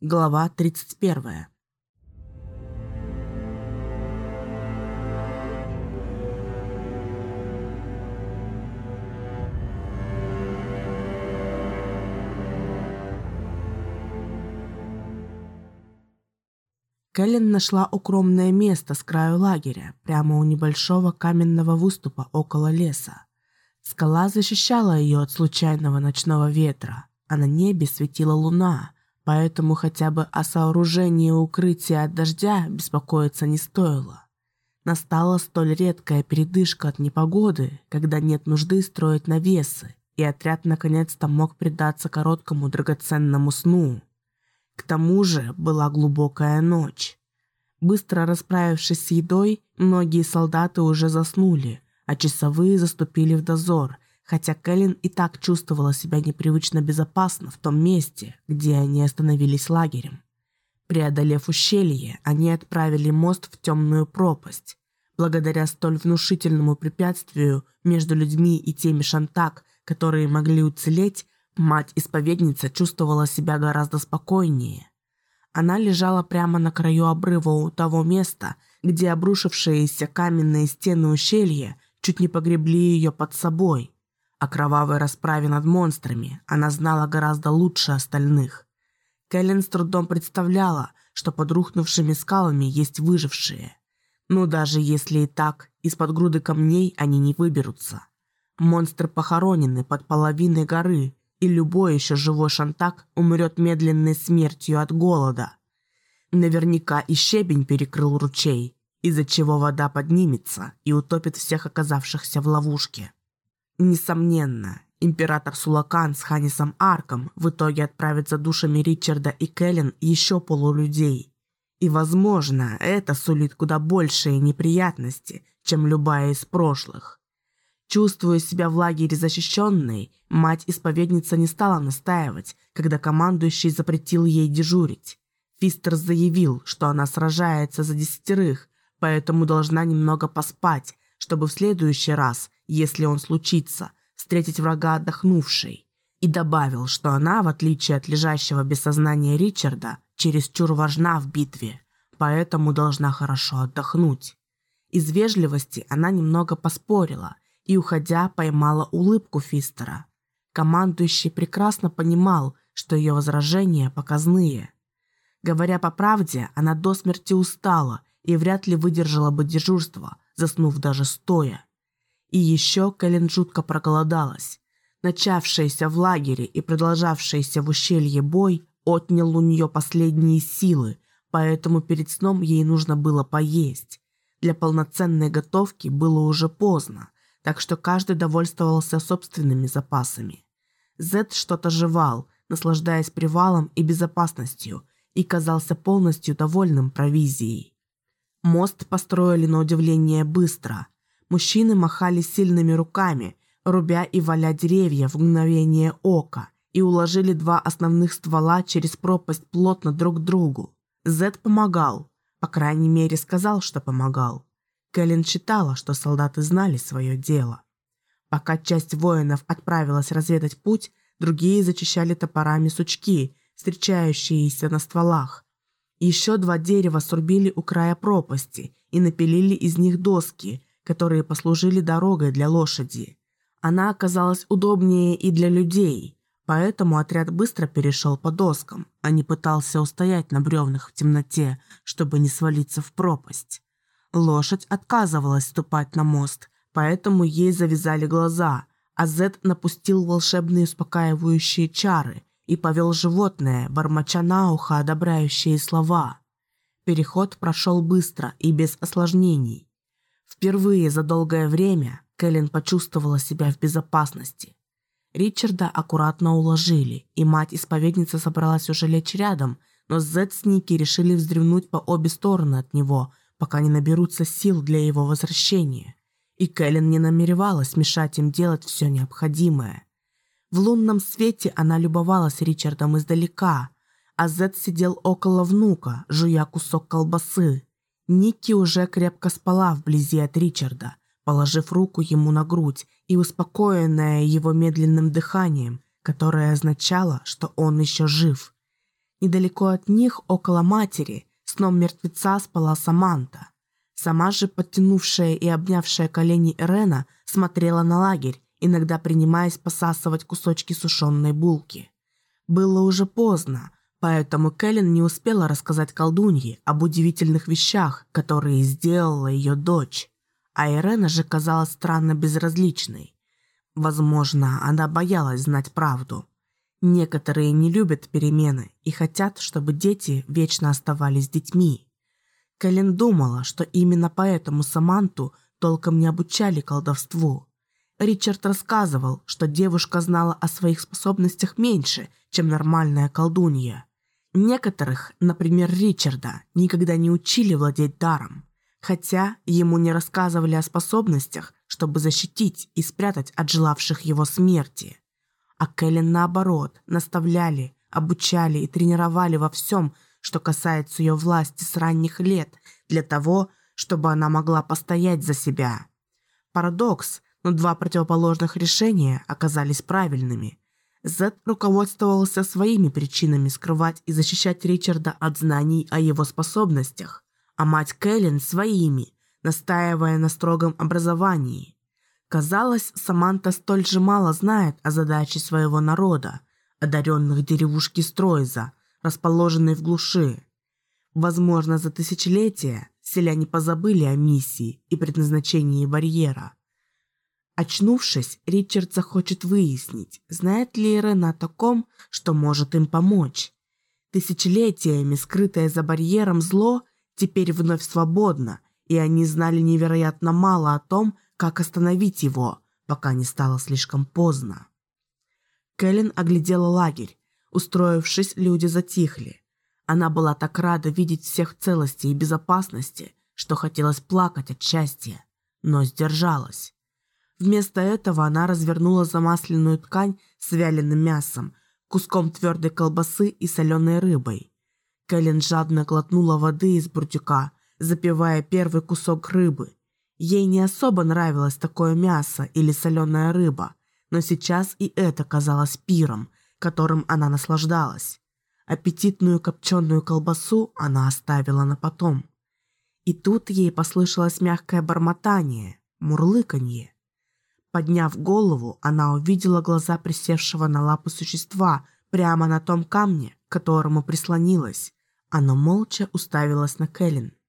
Глава 31. Кэлен нашла укромное место с краю лагеря, прямо у небольшого каменного выступа около леса. Скала защищала ее от случайного ночного ветра, а на небе светила луна, поэтому хотя бы о сооружении укрытия от дождя беспокоиться не стоило. Настала столь редкая передышка от непогоды, когда нет нужды строить навесы, и отряд наконец-то мог предаться короткому драгоценному сну. К тому же была глубокая ночь. Быстро расправившись с едой, многие солдаты уже заснули, а часовые заступили в дозор, хотя Кэлен и так чувствовала себя непривычно безопасно в том месте, где они остановились лагерем. Преодолев ущелье, они отправили мост в темную пропасть. Благодаря столь внушительному препятствию между людьми и теми шантак, которые могли уцелеть, мать-исповедница чувствовала себя гораздо спокойнее. Она лежала прямо на краю обрыва у того места, где обрушившиеся каменные стены ущелья чуть не погребли ее под собой. О кровавой расправе над монстрами она знала гораздо лучше остальных. Кэлен с трудом представляла, что под рухнувшими скалами есть выжившие. Но даже если и так, из-под груды камней они не выберутся. Монстры похоронены под половиной горы, и любой еще живой шантак умрет медленной смертью от голода. Наверняка и щебень перекрыл ручей, из-за чего вода поднимется и утопит всех оказавшихся в ловушке. Несомненно, император Сулакан с Ханисом Арком в итоге отправит за душами Ричарда и Кэлен еще полулюдей. И, возможно, это сулит куда большие неприятности, чем любая из прошлых. Чувствуя себя в лагере защищенной, мать-исповедница не стала настаивать, когда командующий запретил ей дежурить. Фистер заявил, что она сражается за 10, поэтому должна немного поспать, чтобы в следующий раз, если он случится, встретить врага отдохнувшей. И добавил, что она, в отличие от лежащего без сознания Ричарда, чересчур важна в битве, поэтому должна хорошо отдохнуть. Из вежливости она немного поспорила и, уходя, поймала улыбку Фистера. Командующий прекрасно понимал, что ее возражения показные. Говоря по правде, она до смерти устала и вряд ли выдержала бы дежурство, заснув даже стоя. И еще Кэлен жутко проголодалась. Начавшийся в лагере и продолжавшийся в ущелье бой отнял у нее последние силы, поэтому перед сном ей нужно было поесть. Для полноценной готовки было уже поздно, так что каждый довольствовался собственными запасами. Зед что-то жевал, наслаждаясь привалом и безопасностью, и казался полностью довольным провизией. Мост построили на удивление быстро. Мужчины махали сильными руками, рубя и валя деревья в мгновение ока, и уложили 2 основных ствола через пропасть плотно друг к другу. Зед помогал, по крайней мере сказал, что помогал. Кэлен считала, что солдаты знали свое дело. Пока часть воинов отправилась разведать путь, другие зачищали топорами сучки, встречающиеся на стволах. Еще 2 дерева срубили у края пропасти и напилили из них доски, которые послужили дорогой для лошади. Она оказалась удобнее и для людей, поэтому отряд быстро перешел по доскам, а не пытался устоять на бревнах в темноте, чтобы не свалиться в пропасть. Лошадь отказывалась ступать на мост, поэтому ей завязали глаза, а Зед напустил волшебные успокаивающие чары и повел животное, бормоча на ухо одобряющие слова. Переход прошел быстро и без осложнений. Впервые за долгое время Кэлен почувствовала себя в безопасности. Ричарда аккуратно уложили, и мать-исповедница собралась уже лечь рядом, но Зед с Ники решили вздремнуть по обе стороны от него, пока не наберутся сил для его возвращения. И Кэлен не намеревалась мешать им делать все необходимое. В лунном свете она любовалась Ричардом издалека, а Зед сидел около внука, жуя кусок колбасы. Ники уже крепко спала вблизи от Ричарда, положив руку ему на грудь и успокоенная его медленным дыханием, которое означало, что он еще жив. Недалеко от них, около матери, сном мертвеца спала Саманта. Сама же, подтянувшая и обнявшая колени Эрена, смотрела на лагерь, иногда принимаясь посасывать кусочки сушеной булки. Было уже поздно, поэтому Кэлен не успела рассказать колдунье об удивительных вещах, которые сделала ее дочь. А Эрена же казалась странно безразличной. Возможно, она боялась знать правду. Некоторые не любят перемены и хотят, чтобы дети вечно оставались детьми. Кэлен думала, что именно поэтому Саманту толком не обучали колдовству. Ричард рассказывал, что девушка знала о своих способностях меньше, чем нормальная колдунья. Некоторых, например, Ричарда, никогда не учили владеть даром, хотя ему не рассказывали о способностях, чтобы защитить и спрятать от желавших его смерти. А Кэлен, наоборот, наставляли, обучали и тренировали во всем, что касается ее власти с ранних лет, для того, чтобы она могла постоять за себя. Парадокс, но два противоположных решения оказались правильными. Зед руководствовался своими причинами скрывать и защищать Ричарда от знаний о его способностях, а мать Кэлен своими, настаивая на строгом образовании. Казалось, Саманта столь же мало знает о задаче своего народа, одаренных деревушки Стройза, расположенной в глуши. Возможно, за тысячелетия селяне позабыли о миссии и предназначении барьера. Очнувшись, Ричард захочет выяснить, знает ли Эрена о таком, что может им помочь. Тысячелетиями скрытое за барьером зло теперь вновь свободно, и они знали невероятно мало о том, как остановить его, пока не стало слишком поздно. Кэлен оглядела лагерь. Устроившись, люди затихли. Она была так рада видеть всех в целости и безопасности, что хотелось плакать от счастья, но сдержалась. Вместо этого она развернула замасленную ткань с вяленым мясом, куском твердой колбасы и соленой рыбой. Кэлен жадно глотнула воды из бурдюка, запивая первый кусок рыбы. Ей не особо нравилось такое мясо или соленая рыба, но сейчас и это казалось пиром, которым она наслаждалась. Аппетитную копченую колбасу она оставила на потом. И тут ей послышалось мягкое бормотание, мурлыканье. Подняв голову, она увидела глаза присевшего на лапы существа прямо на том камне, к которому прислонилась. Оно молча уставилось на Кэлен.